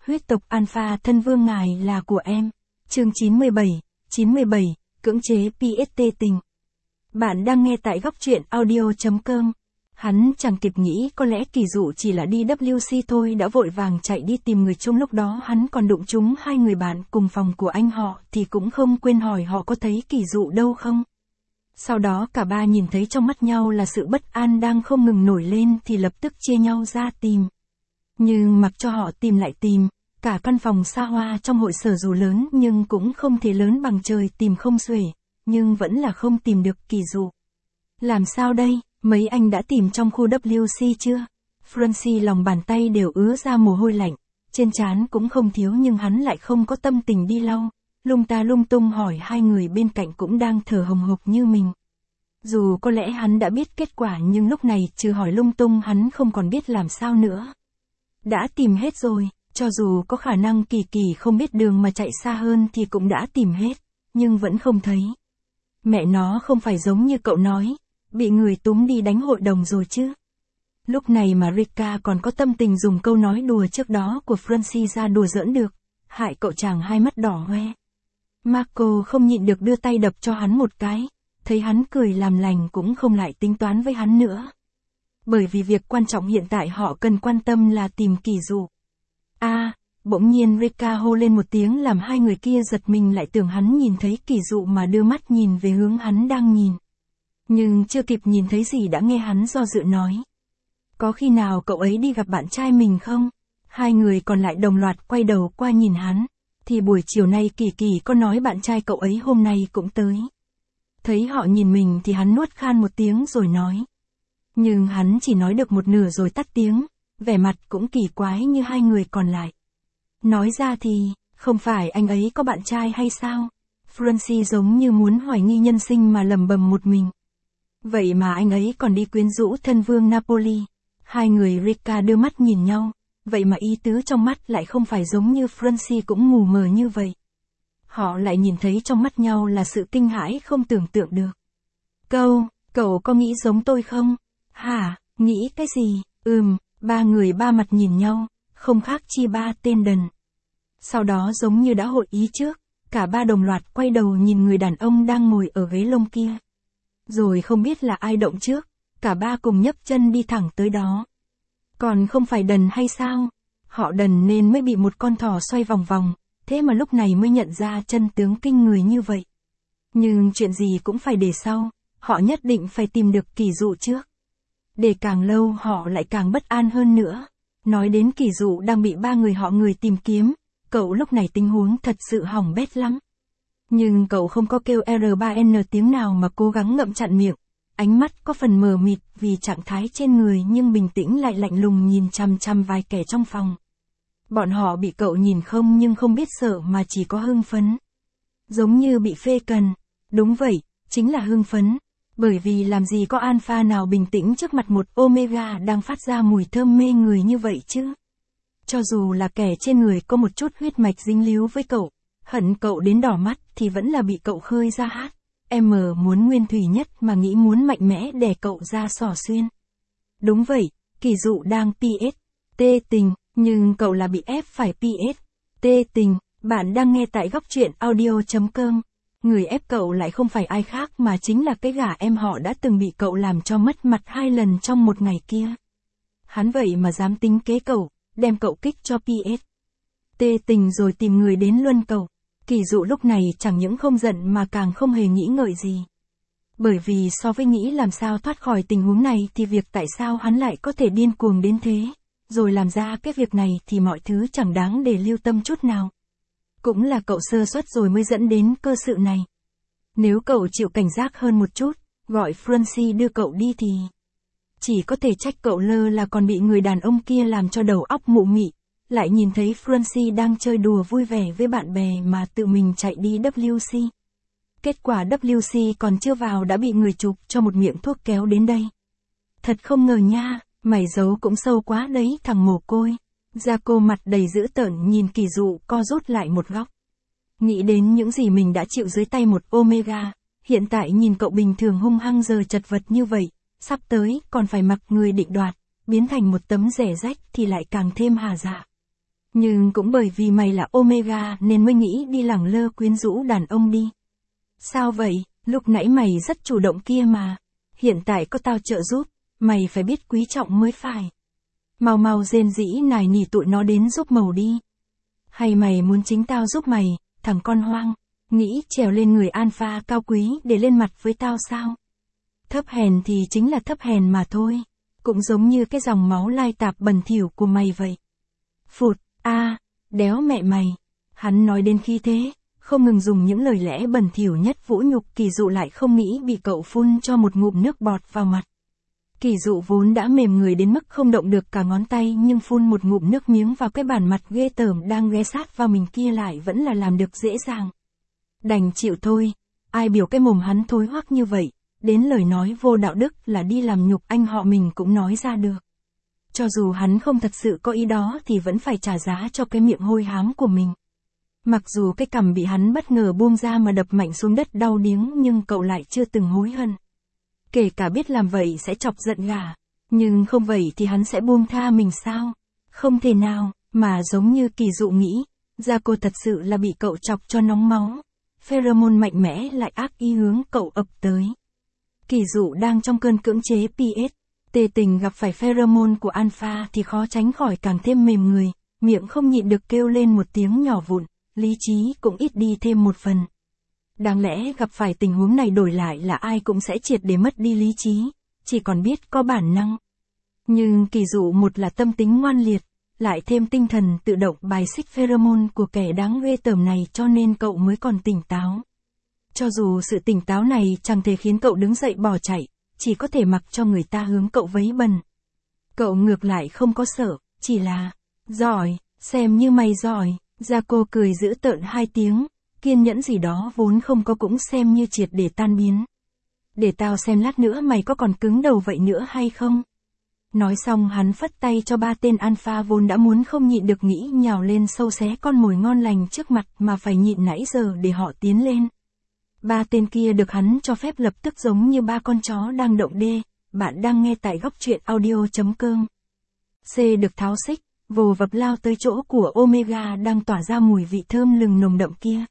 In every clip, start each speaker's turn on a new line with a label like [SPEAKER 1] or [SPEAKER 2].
[SPEAKER 1] huyết tộc Alpha thân vương ngài là của em. Chương 97, cưỡng chế PST tình. Bạn đang nghe tại góc truyện audio.com. Hắn chẳng kịp nghĩ có lẽ Kỳ Dụ chỉ là đi WC thôi đã vội vàng chạy đi tìm người chung, lúc đó hắn còn đụng trúng hai người bạn cùng phòng của anh họ thì cũng không quên hỏi họ có thấy Kỳ Dụ đâu không. Sau đó cả ba nhìn thấy trong mắt nhau là sự bất an đang không ngừng nổi lên thì lập tức chia nhau ra tìm. Nhưng mặc cho họ tìm lại tìm, cả căn phòng xa hoa trong hội sở dù lớn nhưng cũng không thể lớn bằng trời tìm không xuể, nhưng vẫn là không tìm được Kỳ Dụ. Làm sao đây, mấy anh đã tìm trong khu WC chưa? Francis lòng bàn tay đều ứa ra mồ hôi lạnh, trên trán cũng không thiếu nhưng hắn lại không có tâm tình đi lau, lung ta lung tung hỏi hai người bên cạnh cũng đang thở hồng hộc như mình. Dù có lẽ hắn đã biết kết quả nhưng lúc này trừ hỏi lung tung hắn không còn biết làm sao nữa. Đã tìm hết rồi, cho dù có khả năng Kỳ Kỳ không biết đường mà chạy xa hơn thì cũng đã tìm hết, nhưng vẫn không thấy. Mẹ nó không phải giống như cậu nói, bị người túm đi đánh hội đồng rồi chứ. Lúc này mà Rika còn có tâm tình dùng câu nói đùa trước đó của Francis ra đùa giỡn được, hại cậu chàng hai mắt đỏ hoe. Marco không nhịn được đưa tay đập cho hắn một cái, thấy hắn cười làm lành cũng không lại tính toán với hắn nữa. Bởi vì việc quan trọng hiện tại họ cần quan tâm là tìm Kỳ Dụ. Bỗng nhiên Rika hô lên một tiếng làm hai người kia giật mình, lại tưởng hắn nhìn thấy Kỳ Dụ mà đưa mắt nhìn về hướng hắn đang nhìn. Nhưng chưa kịp nhìn thấy gì đã nghe hắn do dự nói. Có khi nào cậu ấy đi gặp bạn trai mình không? Hai người còn lại đồng loạt quay đầu qua nhìn hắn. Thì buổi chiều nay Kỳ Kỳ có nói bạn trai cậu ấy hôm nay cũng tới. Thấy họ nhìn mình thì hắn nuốt khan một tiếng rồi nói. Nhưng hắn chỉ nói được một nửa rồi tắt tiếng, vẻ mặt cũng kỳ quái như hai người còn lại. Nói ra thì, không phải anh ấy có bạn trai hay sao? Francis giống như muốn hoài nghi nhân sinh mà lẩm bẩm một mình. Vậy mà anh ấy còn đi quyến rũ thân vương Napoli. Hai người Rika đưa mắt nhìn nhau, vậy mà ý tứ trong mắt lại không phải giống như Francis cũng mù mờ như vậy. Họ lại nhìn thấy trong mắt nhau là sự kinh hãi không tưởng tượng được. Cậu có nghĩ giống tôi không? Hả, nghĩ cái gì? Ba người ba mặt nhìn nhau, không khác chi ba tên đần. Sau đó giống như đã hội ý trước, cả ba đồng loạt quay đầu nhìn người đàn ông đang ngồi ở ghế lông kia. Rồi không biết là ai động trước, cả ba cùng nhấc chân đi thẳng tới đó. Còn không phải đần hay sao? Họ đần nên mới bị một con thỏ xoay vòng vòng, thế mà lúc này mới nhận ra chân tướng kinh người như vậy. Nhưng chuyện gì cũng phải để sau, họ nhất định phải tìm được Kỳ Dụ trước. Để càng lâu họ lại càng bất an hơn nữa. Nói đến Kỳ Dụ đang bị ba người họ tìm kiếm, cậu lúc này tình huống thật sự hỏng bét lắm. Nhưng cậu không có kêu R3N tiếng nào mà cố gắng ngậm chặn miệng. Ánh mắt có phần mờ mịt vì trạng thái trên người nhưng bình tĩnh lại lạnh lùng nhìn chằm chằm vài kẻ trong phòng. Bọn họ bị cậu nhìn không nhưng không biết sợ mà chỉ có hưng phấn. Giống như bị phê cần. Đúng vậy, chính là hưng phấn. Bởi vì làm gì có alpha nào bình tĩnh trước mặt một omega đang phát ra mùi thơm mê người như vậy chứ. Cho dù là kẻ trên người có một chút huyết mạch dính líu với cậu, hận cậu đến đỏ mắt thì vẫn là bị cậu khơi ra hát. Em muốn nguyên thủy nhất mà nghĩ muốn mạnh mẽ đè cậu ra xỏ xuyên. Đúng vậy, Kỳ Dụ đang PST tình, nhưng cậu là bị ép phải PST tình. Bạn đang nghe tại góc truyện audio.com. Người ép cậu lại không phải ai khác mà chính là cái gã em họ đã từng bị cậu làm cho mất mặt 2 lần trong một ngày kia. Hắn vậy mà dám tính kế cậu, đem cậu kích cho PST tình rồi tìm người đến luân cậu. Kỳ Dụ lúc này chẳng những không giận mà càng không hề nghĩ ngợi gì. Bởi vì so với nghĩ làm sao thoát khỏi tình huống này thì việc tại sao hắn lại có thể điên cuồng đến thế, rồi làm ra cái việc này thì mọi thứ chẳng đáng để lưu tâm chút nào. Cũng là cậu sơ suất rồi mới dẫn đến cơ sự này. Nếu cậu chịu cảnh giác hơn một chút, gọi Francis đưa cậu đi thì chỉ có thể trách cậu lơ là còn bị người đàn ông kia làm cho đầu óc mụ mị. Lại nhìn thấy Francis đang chơi đùa vui vẻ với bạn bè mà tự mình chạy đi WC. Kết quả WC còn chưa vào đã bị người chụp cho một miệng thuốc kéo đến đây. Thật không ngờ nha, mày giấu cũng sâu quá đấy thằng mồ côi. Jaco mặt đầy dữ tợn nhìn Kỳ Dụ co rút lại một góc. Nghĩ đến những gì mình đã chịu dưới tay một omega, hiện tại nhìn cậu bình thường hung hăng giờ chật vật như vậy, sắp tới còn phải mặc người định đoạt, biến thành một tấm rẻ rách thì lại càng thêm hà dạ. Nhưng cũng bởi vì mày là Omega nên mới nghĩ đi lẳng lơ quyến rũ đàn ông đi. Sao vậy, lúc nãy mày rất chủ động kia mà. Hiện tại có tao trợ giúp, mày phải biết quý trọng mới phải. Mau mau rên rỉ nài nỉ tụi nó đến giúp màu đi. Hay mày muốn chính tao giúp mày, thằng con hoang, nghĩ trèo lên người alpha cao quý để lên mặt với tao sao? Thấp hèn thì chính là thấp hèn mà thôi, cũng giống như cái dòng máu lai tạp bẩn thỉu của mày vậy. Phụt, đéo mẹ mày. Hắn nói đến khi thế, không ngừng dùng những lời lẽ bẩn thỉu nhất vũ nhục Kỳ Dụ lại không nghĩ bị cậu phun cho một ngụm nước bọt vào mặt. Kỳ Dụ vốn đã mềm người đến mức không động được cả ngón tay nhưng phun một ngụm nước miếng vào cái bản mặt ghê tởm đang ghé sát vào mình kia lại vẫn là làm được dễ dàng. Đành chịu thôi, ai biểu cái mồm hắn thối hoắc như vậy, đến lời nói vô đạo đức là đi làm nhục anh họ mình cũng nói ra được. Cho dù hắn không thật sự có ý đó thì vẫn phải trả giá cho cái miệng hôi hám của mình. Mặc dù cái cằm bị hắn bất ngờ buông ra mà đập mạnh xuống đất đau điếng nhưng cậu lại chưa từng hối hận. Kể cả biết làm vậy sẽ chọc giận gà, nhưng không vậy thì hắn sẽ buông tha mình sao? Không thể nào, mà giống như Kỳ Dụ nghĩ, Jaco thật sự là bị cậu chọc cho nóng máu. Pheromone mạnh mẽ lại ác ý hướng cậu ập tới. Kỳ Dụ đang trong cơn cưỡng chế PS. Tề Tình gặp phải pheromone của alpha thì khó tránh khỏi càng thêm mềm người, miệng không nhịn được kêu lên một tiếng nhỏ vụn, lý trí cũng ít đi thêm một phần. Đáng lẽ gặp phải tình huống này đổi lại là ai cũng sẽ triệt để mất đi lý trí, chỉ còn biết có bản năng. Nhưng Kỳ Dụ một là tâm tính ngoan liệt, lại thêm tinh thần tự động bài xích pheromone của kẻ đáng ghê tởm này cho nên cậu mới còn tỉnh táo. Cho dù sự tỉnh táo này chẳng thể khiến cậu đứng dậy bỏ chạy, chỉ có thể mặc cho người ta hướng cậu vấy bẩn. Cậu ngược lại không có sợ, chỉ là, giỏi, xem như mày giỏi, Jaco cười dữ tợn hai tiếng, kiên nhẫn gì đó vốn không có cũng xem như triệt để tan biến. Để tao xem lát nữa mày có còn cứng đầu vậy nữa hay không? Nói xong hắn phất tay cho ba tên alpha vốn đã muốn không nhịn được nghĩ nhào lên sâu xé con mồi ngon lành trước mặt mà phải nhịn nãy giờ để họ tiến lên. Ba tên kia được hắn cho phép lập tức giống như ba con chó đang động đê. Bạn đang nghe tại góc truyện audio.com. C được tháo xích, vồ vập lao tới chỗ của Omega đang tỏa ra mùi vị thơm lừng nồng đậm kia.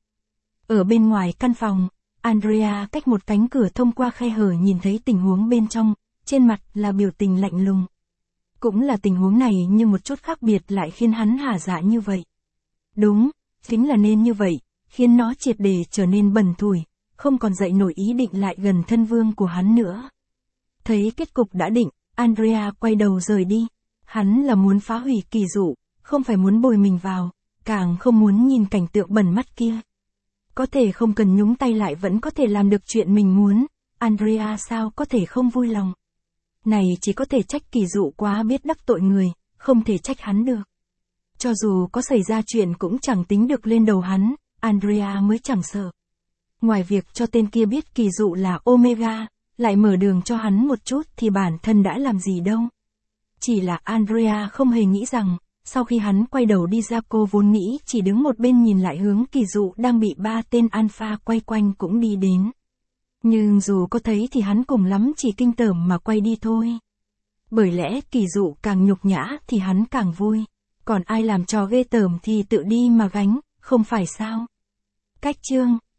[SPEAKER 1] Ở bên ngoài căn phòng, Andrea cách một cánh cửa thông qua khe hở nhìn thấy tình huống bên trong, trên mặt là biểu tình lạnh lùng. Cũng là tình huống này nhưng một chút khác biệt lại khiến hắn hả dạ như vậy. Đúng, chính là nên như vậy, khiến nó triệt để trở nên bẩn thủi, không còn dậy nổi ý định lại gần thân vương của hắn nữa. Thấy kết cục đã định, Andrea quay đầu rời đi. Hắn là muốn phá hủy Kỳ Dụ, không phải muốn bồi mình vào, càng không muốn nhìn cảnh tượng bẩn mắt kia. Có thể không cần nhúng tay lại vẫn có thể làm được chuyện mình muốn, Andrea sao có thể không vui lòng. Này chỉ có thể trách Kỳ Dụ quá biết đắc tội người, không thể trách hắn được. Cho dù có xảy ra chuyện cũng chẳng tính được lên đầu hắn, Andrea mới chẳng sợ. Ngoài việc cho tên kia biết Kỳ Dụ là Omega, lại mở đường cho hắn một chút thì bản thân đã làm gì đâu. Chỉ là Andrea không hề nghĩ rằng, sau khi hắn quay đầu đi ra cô vốn nghĩ chỉ đứng một bên nhìn lại hướng Kỳ Dụ đang bị ba tên alpha quay quanh cũng đi đến. Nhưng dù có thấy thì hắn cùng lắm chỉ kinh tởm mà quay đi thôi. Bởi lẽ Kỳ Dụ càng nhục nhã thì hắn càng vui. Còn ai làm trò ghê tởm thì tự đi mà gánh, không phải sao? Cách chương